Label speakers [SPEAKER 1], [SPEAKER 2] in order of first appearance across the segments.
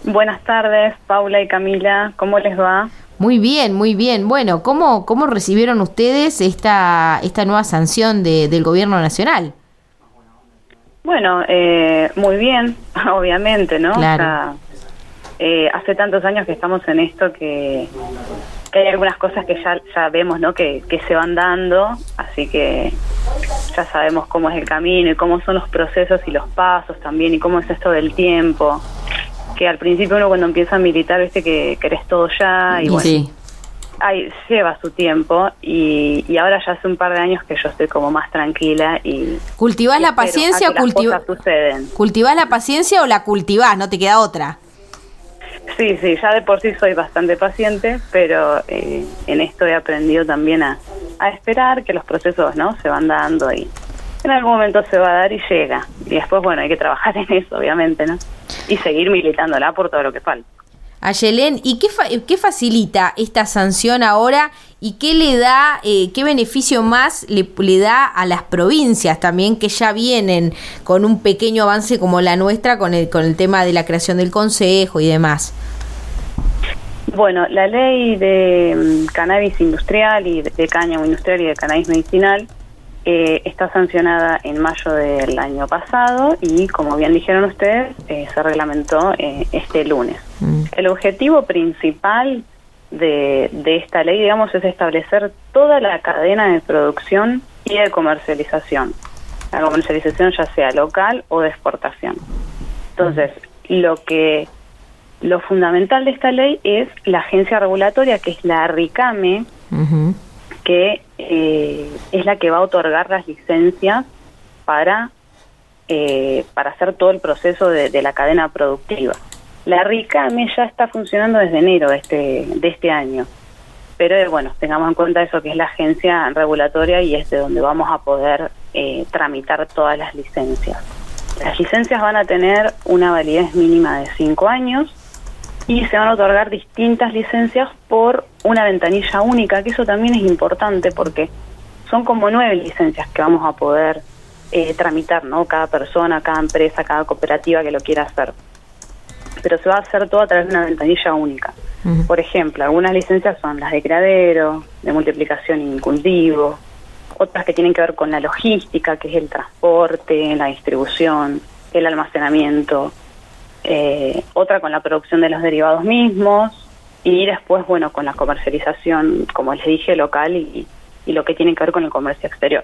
[SPEAKER 1] Buenas tardes, Paula y Camila, ¿cómo les va?
[SPEAKER 2] Muy bien, muy bien. Bueno, ¿cómo recibieron ustedes esta nueva sanción del gobierno nacional?
[SPEAKER 1] Bueno, muy bien, obviamente, ¿no?
[SPEAKER 2] Claro.
[SPEAKER 1] O sea, hace tantos años que estamos en esto que hay algunas cosas que ya vemos, ¿no? Que se van dando, así que ya sabemos cómo es el camino y cómo son los procesos y los pasos también y cómo es esto del tiempo. Que al principio uno cuando empieza a militar, viste que querés todo ya y bueno,
[SPEAKER 2] sí.
[SPEAKER 1] Ahí lleva su tiempo y ahora ya hace un par de años que yo estoy como más tranquila y
[SPEAKER 2] ¿cultivás la paciencia o cultivás la paciencia o la cultivás? No te queda otra.
[SPEAKER 1] Sí, ya de por sí soy bastante paciente, pero en esto he aprendido también a esperar que los procesos, ¿no? Se van dando y en algún momento se va a dar y llega. Y después, bueno, hay que trabajar en eso, obviamente, ¿no? Y seguir militándola por todo lo que falta.
[SPEAKER 2] Ayelén, ¿y qué facilita esta sanción ahora y qué le da, qué beneficio más le da a las provincias también que ya vienen con un pequeño avance como la nuestra con el tema de la creación del consejo y demás?
[SPEAKER 1] Bueno, la ley de cannabis industrial y de cáñamo industrial y de cannabis medicinal está sancionada en mayo del año pasado y, como bien dijeron ustedes, se reglamentó este lunes. El objetivo principal de esta ley, digamos, es establecer toda la cadena de producción y de comercialización. La comercialización ya sea local o de exportación. Entonces, lo fundamental de esta ley es la agencia regulatoria, que es la RICAME, que es la que va a otorgar las licencias para hacer todo el proceso de la cadena productiva. La RICAME ya está funcionando desde enero de este año, pero bueno, tengamos en cuenta eso, que es la agencia regulatoria y es de donde vamos a poder tramitar todas las licencias. Las licencias van a tener una validez mínima de 5 años y se van a otorgar distintas licencias por una ventanilla única, que eso también es importante porque son como 9 licencias que vamos a poder tramitar, ¿no? Cada persona, cada empresa, cada cooperativa que lo quiera hacer. Pero se va a hacer todo a través de una ventanilla única. Por ejemplo, algunas licencias son las de criadero, de multiplicación y cultivo, otras que tienen que ver con la logística, que es el transporte, la distribución, el almacenamiento, otra con la producción de los derivados mismos y después, bueno, con la comercialización, como les dije, local y lo que tiene que ver con el comercio exterior.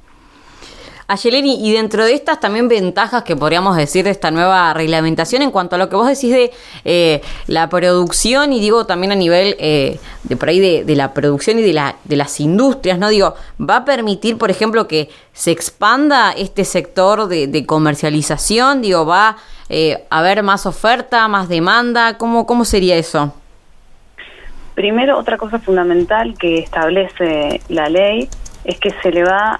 [SPEAKER 3] Ayelén, y dentro de estas también ventajas que podríamos decir de esta nueva reglamentación en cuanto a lo que vos decís de la producción y digo también a nivel de por ahí de la producción y de las industrias, ¿no? Digo, ¿va a permitir, por ejemplo, que se expanda este sector de comercialización? Digo, ¿va a haber más oferta, más demanda? ¿Cómo sería eso?
[SPEAKER 1] Primero, otra cosa fundamental que establece la ley es que se le va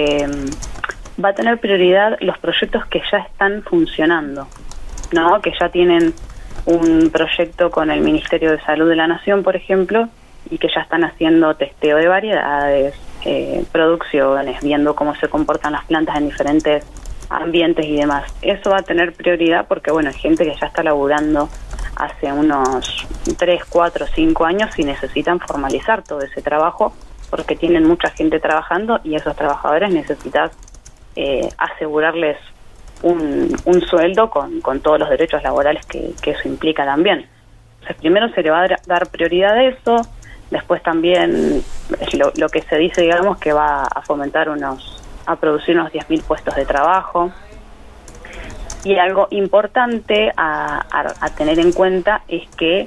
[SPEAKER 1] a tener prioridad los proyectos que ya están funcionando, ¿no? Que ya tienen un proyecto con el Ministerio de Salud de la Nación, por ejemplo, y que ya están haciendo testeo de variedades, producciones, viendo cómo se comportan las plantas en diferentes ambientes y demás. Eso va a tener prioridad porque, bueno, hay gente que ya está laburando hace unos 3, 4, 5 años y necesitan formalizar todo ese trabajo porque tienen mucha gente trabajando y esos trabajadores necesitan asegurarles un sueldo con todos los derechos laborales que eso implica también. Entonces, primero se le va a dar prioridad a eso, después también lo que se dice, digamos, que va a fomentar a producir unos 10.000 puestos de trabajo. Y algo importante a tener en cuenta es que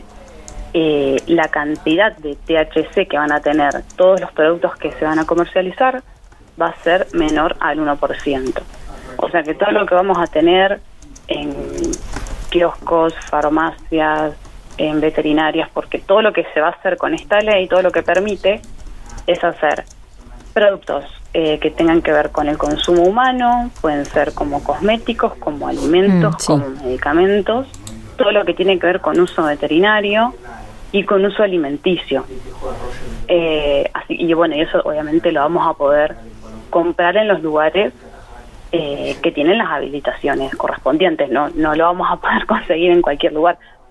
[SPEAKER 1] la cantidad de THC que van a tener todos los productos que se van a comercializar va a ser menor al 1%. O sea que todo lo que vamos a tener en kioscos, farmacias, en veterinarias, porque todo lo que se va a hacer con esta ley, todo lo que permite, es hacer productos que tengan que ver con el consumo humano, pueden ser como cosméticos, como alimentos,
[SPEAKER 2] sí,
[SPEAKER 1] como medicamentos, todo lo que tiene que ver con uso veterinario y con uso alimenticio. Y bueno, y eso obviamente lo vamos a poder comprar en los lugares que tienen las habilitaciones correspondientes, no lo vamos a poder conseguir en cualquier lugar,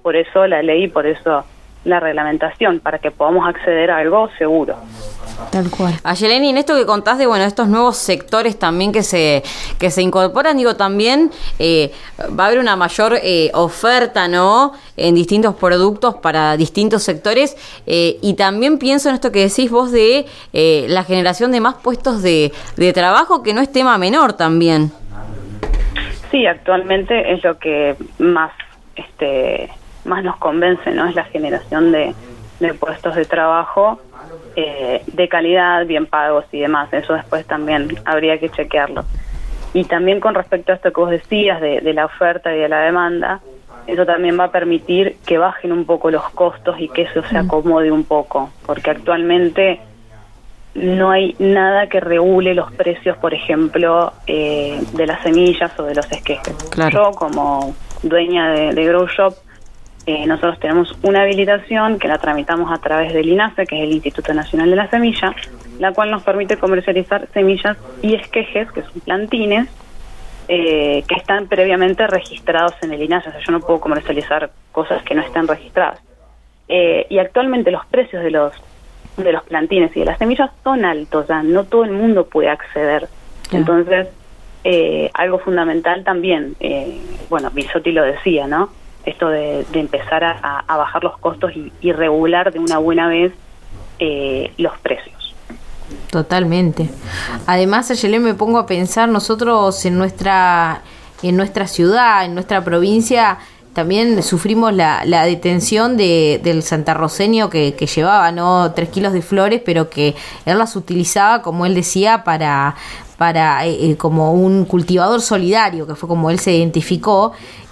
[SPEAKER 1] por eso la ley y por eso la reglamentación, para que podamos acceder a algo seguro.
[SPEAKER 2] Tal cual.
[SPEAKER 3] Ayeleni, en esto que contás de estos nuevos sectores también que se incorporan, digo, también va a haber una mayor oferta, ¿no?, en distintos productos para distintos sectores, y también pienso en esto que decís vos de la generación de más puestos de trabajo, que no es tema menor también.
[SPEAKER 1] Sí, actualmente es lo que más nos convence, ¿no? Es la generación de puestos de trabajo de calidad, bien pagos y demás. Eso después también habría que chequearlo. Y también con respecto a esto que vos decías de la oferta y de la demanda, eso también va a permitir que bajen un poco los costos y que eso se acomode un poco, porque actualmente no hay nada que regule los precios, por ejemplo, de las semillas o de los esquejes.
[SPEAKER 3] Claro.
[SPEAKER 1] Yo, como dueña de Grow Shop, nosotros tenemos una habilitación que la tramitamos a través del INASE, que es el Instituto Nacional de la Semilla, la cual nos permite comercializar semillas y esquejes, que son plantines, que están previamente registrados en el INASE. O sea, yo no puedo comercializar cosas que no están registradas. Y actualmente los precios de los plantines y de las semillas son altos, ya no todo el mundo puede acceder. Entonces, algo fundamental también, Bisotti lo decía, ¿no? Esto de empezar a bajar los costos y regular de una buena vez los precios.
[SPEAKER 2] Totalmente. Además, Ayelén, me pongo a pensar, nosotros en nuestra ciudad, en nuestra provincia, también sufrimos la detención del santarroceño que llevaba, ¿no?, 3 kilos de flores, pero que él las utilizaba, como él decía, para como un cultivador solidario, que fue como él se identificó.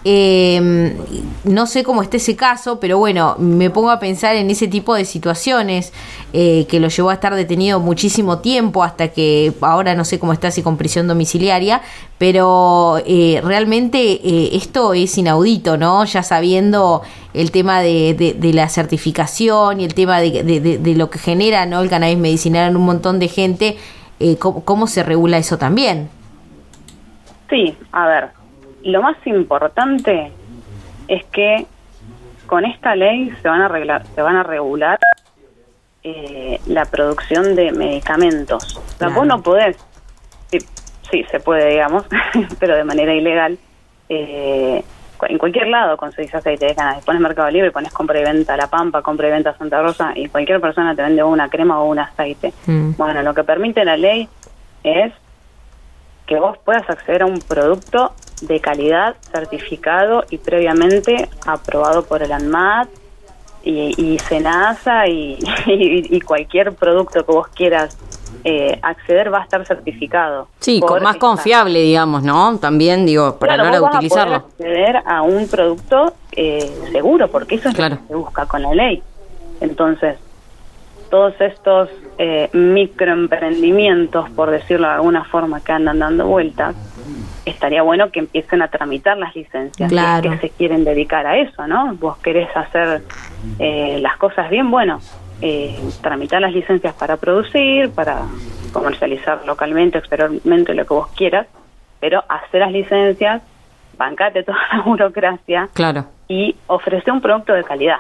[SPEAKER 2] No sé cómo esté ese caso, pero bueno, me pongo a pensar en ese tipo de situaciones, que lo llevó a estar detenido muchísimo tiempo, hasta que ahora no sé cómo está, si con prisión domiciliaria, pero realmente esto es inaudito, ¿no? Ya sabiendo el tema de la certificación y el tema de lo que genera, ¿no?, el cannabis medicinal en un montón de gente. ¿Cómo se regula eso también?
[SPEAKER 1] Sí, a ver, lo más importante es que con esta ley se van a regular la producción de medicamentos. O sea, vos no podés, sí se puede, digamos, pero de manera ilegal, en cualquier lado conseguís aceite de cannabis. Pones Mercado Libre, pones compra y venta La Pampa, compra y venta Santa Rosa, y cualquier persona te vende una crema o un aceite. Bueno, lo que permite la ley es que vos puedas acceder a un producto de calidad, certificado y previamente aprobado por el ANMAT y SENASA y cualquier producto que vos quieras acceder va a estar certificado. Sí,
[SPEAKER 3] más confiable, digamos, ¿no? También, digo, para la hora de utilizarlo.
[SPEAKER 1] Vos vas a poder acceder a un producto seguro, porque eso es lo que se busca con la ley. Entonces, todos estos microemprendimientos, por decirlo de alguna forma, que andan dando vueltas, estaría bueno que empiecen a tramitar las licencias, que se quieren dedicar a eso, ¿no? Vos querés hacer las cosas bien, bueno, tramitar las licencias para producir, para comercializar localmente, exteriormente, lo que vos quieras, pero hacer las licencias, bancate toda la burocracia y ofrecer un producto de calidad.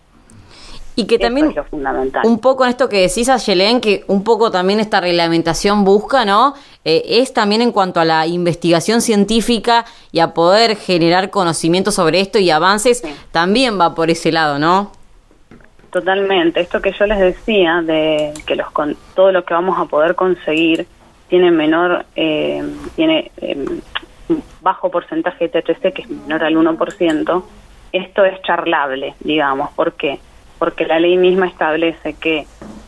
[SPEAKER 3] Y que también,
[SPEAKER 1] eso es lo fundamental.
[SPEAKER 3] Un poco en esto que decís, Ayelén, que un poco también esta reglamentación busca, ¿no? Es también en cuanto a la investigación científica y a poder generar conocimiento sobre esto y avances, también va por ese lado, ¿no?
[SPEAKER 1] Totalmente. Esto que yo les decía, de que todo lo que vamos a poder conseguir tiene bajo porcentaje de THC, que es menor al 1%, esto es charlable, digamos. ¿Por qué? Porque la ley misma establece que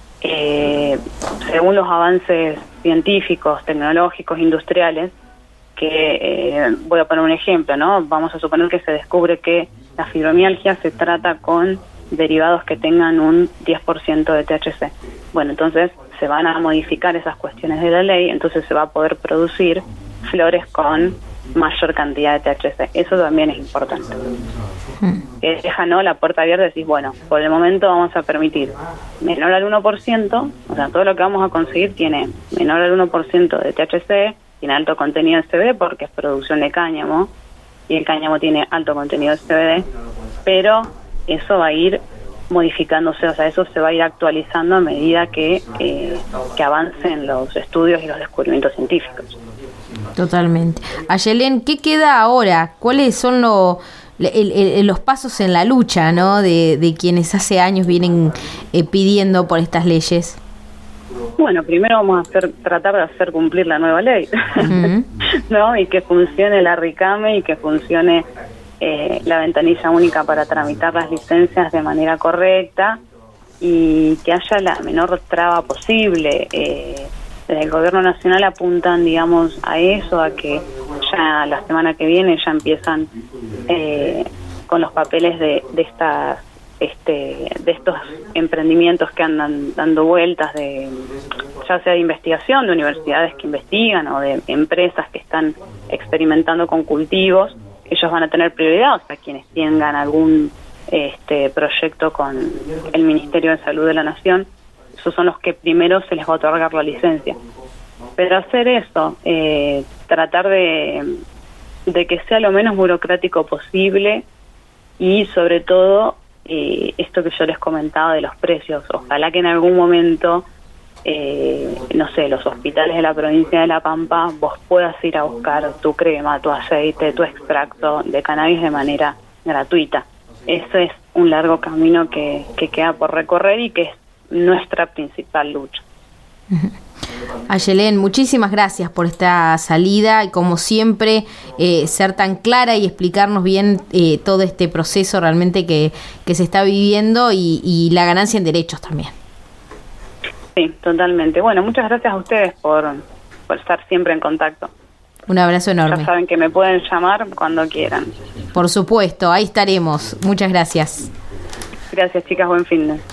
[SPEAKER 1] según los avances científicos, tecnológicos, industriales, que voy a poner un ejemplo, ¿no? Vamos a suponer que se descubre que la fibromialgia se trata con derivados que tengan un 10% de THC. Bueno, entonces se van a modificar esas cuestiones de la ley, entonces se va a poder producir flores con mayor cantidad de THC. Eso también es importante. Deja, ¿no?, la puerta abierta y decís, bueno, por el momento vamos a permitir menor al 1%, o sea, todo lo que vamos a conseguir tiene menor al 1% de THC, tiene alto contenido de CBD porque es producción de cáñamo, y el cáñamo tiene alto contenido de CBD, pero eso va a ir modificándose, o sea, eso se va a ir actualizando a medida que avancen los estudios y los descubrimientos científicos.
[SPEAKER 2] Totalmente. Ayelén, ¿qué queda ahora? ¿Cuáles son los pasos en la lucha, ¿no? de quienes hace años vienen pidiendo por estas leyes?
[SPEAKER 1] Bueno, primero vamos a tratar de hacer cumplir la nueva ley, uh-huh. ¿no? Y que funcione la RICAME y que funcione la ventanilla única para tramitar las licencias de manera correcta y que haya la menor traba posible. Desde el Gobierno Nacional apuntan, digamos, a eso, a que ya la semana que viene ya empiezan con los papeles de estos emprendimientos que andan dando vueltas, ya sea de investigación, de universidades que investigan o de empresas que están experimentando con cultivos. Ellos van a tener prioridad, o sea, quienes tengan algún proyecto con el Ministerio de Salud de la Nación, esos son los que primero se les va a otorgar la licencia. Pero hacer eso, tratar de que sea lo menos burocrático posible y sobre todo esto que yo les comentaba de los precios. Ojalá que en algún momento, no sé, los hospitales de la provincia de La Pampa, vos puedas ir a buscar tu crema, tu aceite, tu extracto de cannabis de manera gratuita. Ese es un largo camino que queda por recorrer y que es nuestra principal lucha.
[SPEAKER 2] Ayelén, muchísimas gracias por esta salida y como siempre ser tan clara y explicarnos bien todo este proceso realmente que se está viviendo y la ganancia en derechos también.
[SPEAKER 1] Sí, totalmente. Bueno, muchas gracias a ustedes por estar siempre en contacto.
[SPEAKER 2] Un abrazo enorme.
[SPEAKER 1] Ya saben que me pueden llamar cuando quieran.
[SPEAKER 2] Por supuesto, ahí estaremos. Muchas gracias.
[SPEAKER 1] Gracias, chicas. Buen fin de.